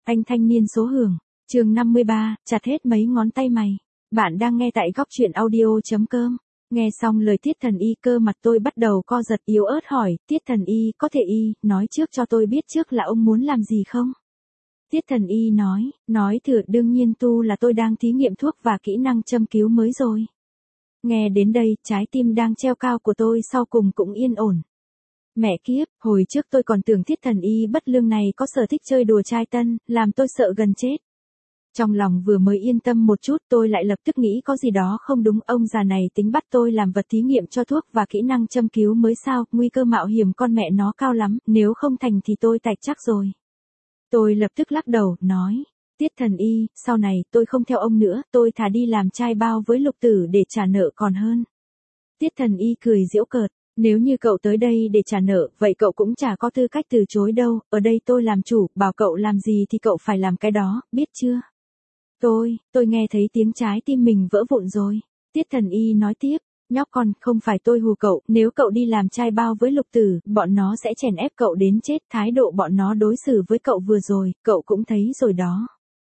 Anh thanh niên số hưởng, chương 53, chặt hết mấy ngón tay mày. Bạn đang nghe tại góc truyện audio.com. Nghe xong lời Tiết Thần Y, cơ mặt tôi bắt đầu co giật, yếu ớt hỏi, Tiết Thần Y, có thể y nói trước cho tôi biết trước là ông muốn làm gì không? Tiết Thần Y nói thử, đương nhiên tu là tôi đang thí nghiệm thuốc và kỹ năng châm cứu mới rồi. Nghe đến đây, trái tim đang treo cao của tôi sau cùng cũng yên ổn. Mẹ kiếp, hồi trước tôi còn tưởng Tiết Thần Y bất lương này có sở thích chơi đùa trai tân, làm tôi sợ gần chết. Trong lòng vừa mới yên tâm một chút, tôi lại lập tức nghĩ có gì đó không đúng, ông già này tính bắt tôi làm vật thí nghiệm cho thuốc và kỹ năng châm cứu mới sao, nguy cơ mạo hiểm con mẹ nó cao lắm, nếu không thành thì tôi tạch chắc rồi. Tôi lập tức lắc đầu, nói, Tiết Thần Y, sau này tôi không theo ông nữa, tôi thà đi làm trai bao với Lục Tử để trả nợ còn hơn. Tiết Thần Y cười giễu cợt, nếu như cậu tới đây để trả nợ, vậy cậu cũng chả có tư cách từ chối đâu, ở đây tôi làm chủ, bảo cậu làm gì thì cậu phải làm cái đó, biết chưa? Tôi nghe thấy tiếng trái tim mình vỡ vụn rồi. Tiết Thần Y nói tiếp, nhóc con, không phải tôi hù cậu, nếu cậu đi làm trai bao với Lục Tử, bọn nó sẽ chèn ép cậu đến chết, thái độ bọn nó đối xử với cậu vừa rồi, cậu cũng thấy rồi đó.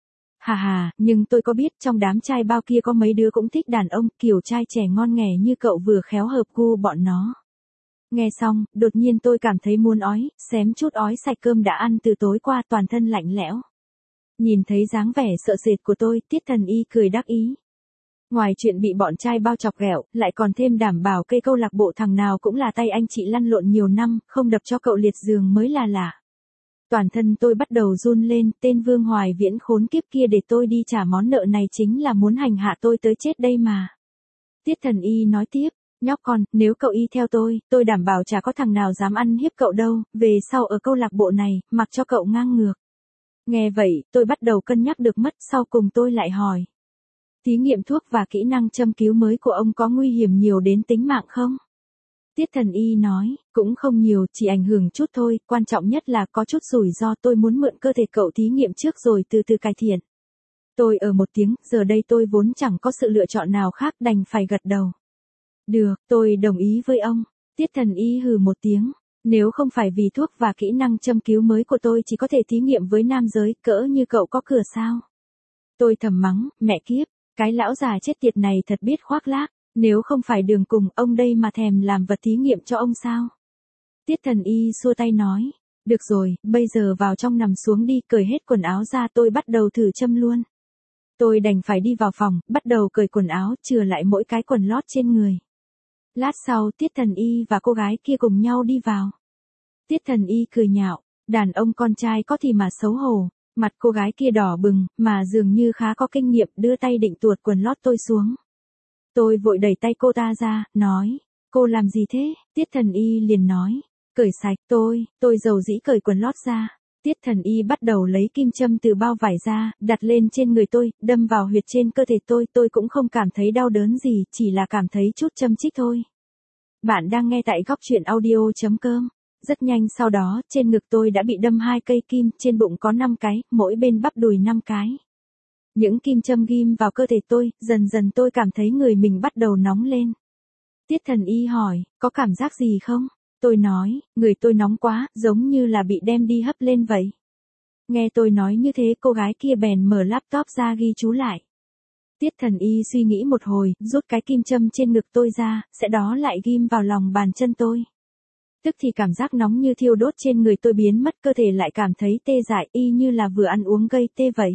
Hà, nhưng tôi có biết trong đám trai bao kia có mấy đứa cũng thích đàn ông, kiểu trai trẻ ngon nghẻ như cậu vừa khéo hợp gu bọn nó. Nghe xong, đột nhiên tôi cảm thấy muốn ói, xém chút ói sạch cơm đã ăn từ tối qua, toàn thân lạnh lẽo. Nhìn thấy dáng vẻ sợ sệt của tôi, Tiết Thần Y cười đắc ý. Ngoài chuyện bị bọn trai bao chọc ghẹo, lại còn thêm đảm bảo cây câu lạc bộ thằng nào cũng là tay anh chị lăn lộn nhiều năm, không đập cho cậu liệt giường mới là lạ. Toàn thân tôi bắt đầu run lên, tên Vương Hoài Viễn khốn kiếp kia để tôi đi trả món nợ này chính là muốn hành hạ tôi tới chết đây mà. Tiết Thần Y nói tiếp, nhóc con, nếu cậu y theo tôi đảm bảo chả có thằng nào dám ăn hiếp cậu đâu, về sau ở câu lạc bộ này, mặc cho cậu ngang ngược. Nghe vậy, tôi bắt đầu cân nhắc được mất, sau cùng tôi lại hỏi. Thí nghiệm thuốc và kỹ năng châm cứu mới của ông có nguy hiểm nhiều đến tính mạng không? Tiết Thần Y nói, cũng không nhiều, chỉ ảnh hưởng chút thôi, quan trọng nhất là có chút rủi ro, tôi muốn mượn cơ thể cậu thí nghiệm trước rồi từ từ cải thiện. Tôi một tiếng, giờ đây tôi vốn chẳng có sự lựa chọn nào khác, đành phải gật đầu. Được, tôi đồng ý với ông. Tiết Thần Y hừ một tiếng. Nếu không phải vì thuốc và kỹ năng châm cứu mới của tôi chỉ có thể thí nghiệm với nam giới, cỡ như cậu có cửa sao? Tôi thầm mắng, mẹ kiếp, cái lão già chết tiệt này thật biết khoác lác, nếu không phải đường cùng ông đây mà thèm làm vật thí nghiệm cho ông sao? Tiết Thần Y xua tay nói, được rồi, bây giờ vào trong nằm xuống đi, cởi hết quần áo ra, tôi bắt đầu thử châm luôn. Tôi đành phải đi vào phòng, bắt đầu cởi quần áo, chừa lại mỗi cái quần lót trên người. Lát sau, Tiết Thần Y và cô gái kia cùng nhau đi vào. Tiết Thần Y cười nhạo, đàn ông con trai có thì mà xấu hổ, mặt cô gái kia đỏ bừng, mà dường như khá có kinh nghiệm, đưa tay định tuột quần lót tôi xuống. Tôi vội đẩy tay cô ta ra, nói, cô làm gì thế? Tiết Thần Y liền nói, cởi sạch. Tôi dầu dĩ cởi quần lót ra. Tiết Thần Y bắt đầu lấy kim châm từ bao vải ra, đặt lên trên người tôi, đâm vào huyệt trên cơ thể tôi cũng không cảm thấy đau đớn gì, chỉ là cảm thấy chút châm chích thôi. Bạn đang nghe tại góc truyện audio.com. Rất nhanh sau đó, trên ngực tôi đã bị đâm 2 cây kim, trên bụng có 5 cái, mỗi bên bắp đùi 5 cái. Những kim châm ghim vào cơ thể tôi, dần dần tôi cảm thấy người mình bắt đầu nóng lên. Tiết Thần Y hỏi, có cảm giác gì không? Tôi nói, người tôi nóng quá, giống như là bị đem đi hấp lên vậy. Nghe tôi nói như thế, cô gái kia bèn mở laptop ra ghi chú lại. Tiết Thần Y suy nghĩ một hồi, rút cái kim châm trên ngực tôi ra, sẽ đó lại ghim vào lòng bàn chân tôi. Tức thì cảm giác nóng như thiêu đốt trên người tôi biến mất, cơ thể lại cảm thấy tê dại, y như là vừa ăn uống gây tê vậy.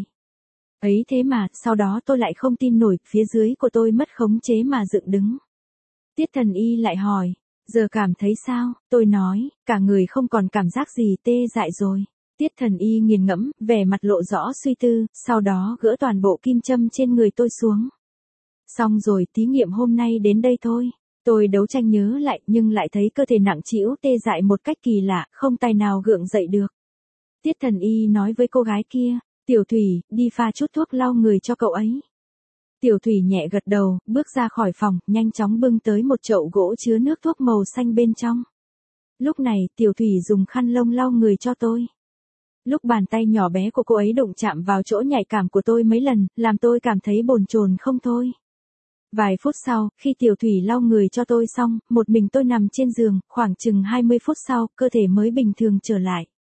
Ấy thế mà, sau đó tôi lại không tin nổi, phía dưới của tôi mất khống chế mà dựng đứng. Tiết Thần Y lại hỏi, giờ cảm thấy sao? Tôi nói, cả người không còn cảm giác gì, tê dại rồi. Tiết Thần Y nghiền ngẫm, vẻ mặt lộ rõ suy tư, sau đó gỡ toàn bộ kim châm trên người tôi xuống. Xong rồi, thí nghiệm hôm nay đến đây thôi. Tôi đấu tranh nhớ lại, nhưng lại thấy cơ thể nặng trĩu, tê dại một cách kỳ lạ, không tài nào gượng dậy được. Tiết Thần Y nói với cô gái kia, Tiểu Thủy, đi pha chút thuốc lau người cho cậu ấy. Tiểu Thủy nhẹ gật đầu, bước ra khỏi phòng, nhanh chóng bưng tới một chậu gỗ chứa nước thuốc màu xanh bên trong. Lúc này, Tiểu Thủy dùng khăn lông lau người cho tôi. Lúc bàn tay nhỏ bé của cô ấy đụng chạm vào chỗ nhạy cảm của tôi mấy lần, làm tôi cảm thấy bồn chồn không thôi. Vài phút sau, khi Tiểu Thủy lau người cho tôi xong, một mình tôi nằm trên giường, khoảng chừng 20 phút sau, cơ thể mới bình thường trở lại.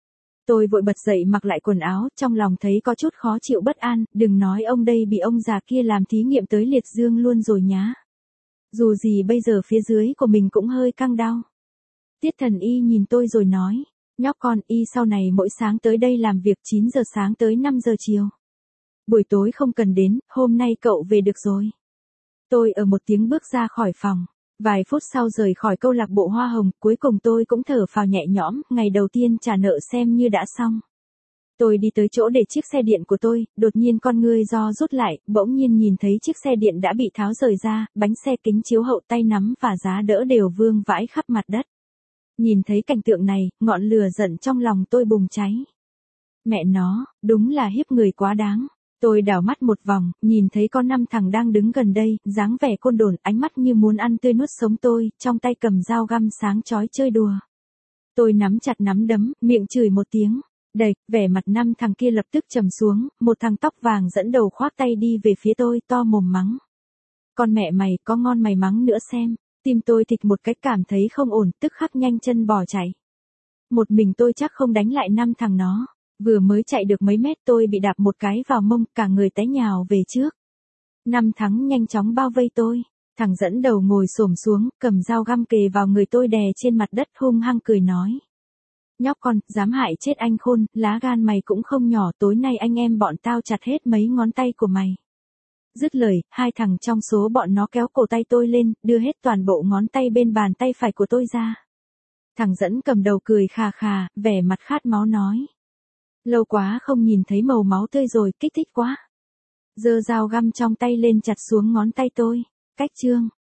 Tôi vội bật dậy mặc lại quần áo, trong lòng thấy có chút khó chịu bất an, đừng nói ông đây bị ông già kia làm thí nghiệm tới liệt dương luôn rồi nhá. Dù gì bây giờ phía dưới của mình cũng hơi căng đau. Tiết Thần Y nhìn tôi rồi nói, nhóc con, y sau này mỗi sáng tới đây làm việc 9 giờ sáng tới 5 giờ chiều. Buổi tối không cần đến, hôm nay cậu về được rồi. Tôi ở một tiếng bước ra khỏi phòng. Vài phút sau rời khỏi câu lạc bộ hoa hồng, cuối cùng tôi cũng thở phào nhẹ nhõm, ngày đầu tiên trả nợ xem như đã xong. Tôi đi tới chỗ để chiếc xe điện của tôi, đột nhiên con ngươi do rút lại, bỗng nhiên nhìn thấy chiếc xe điện đã bị tháo rời ra, bánh xe kính chiếu hậu tay nắm và giá đỡ đều vương vãi khắp mặt đất. Nhìn thấy cảnh tượng này, ngọn lửa giận trong lòng tôi bùng cháy. Mẹ nó, đúng là hiếp người quá đáng. Tôi đảo mắt một vòng, nhìn thấy con năm thằng đang đứng gần đây, dáng vẻ côn đồn, ánh mắt như muốn ăn tươi nuốt sống tôi, trong tay cầm dao găm sáng chói chơi đùa. Tôi nắm chặt nắm đấm, miệng chửi một tiếng. Đẩy, vẻ mặt năm thằng kia lập tức trầm xuống, một thằng tóc vàng dẫn đầu khoác tay đi về phía tôi, to mồm mắng. Con mẹ mày, có ngon mày mắng nữa xem. Tim tôi thịch một cái, cảm thấy không ổn, tức khắc nhanh chân bỏ chạy. Một mình tôi chắc không đánh lại năm thằng nó. Vừa mới chạy được mấy mét tôi bị đạp một cái vào mông, cả người té nhào về trước. Năm thắng nhanh chóng bao vây tôi. Thằng dẫn đầu ngồi xổm xuống, cầm dao găm kề vào người tôi đè trên mặt đất, hung hăng cười nói. Nhóc con, dám hại chết anh Khôn, lá gan mày cũng không nhỏ, tối nay anh em bọn tao chặt hết mấy ngón tay của mày. Dứt lời, hai thằng trong số bọn nó kéo cổ tay tôi lên, đưa hết toàn bộ ngón tay bên bàn tay phải của tôi ra. Thằng dẫn cầm đầu cười khà khà, vẻ mặt khát máu nói. Lâu quá không nhìn thấy màu máu tươi rồi, kích thích quá. Giơ dao găm trong tay lên chặt xuống ngón tay tôi. Cách chương.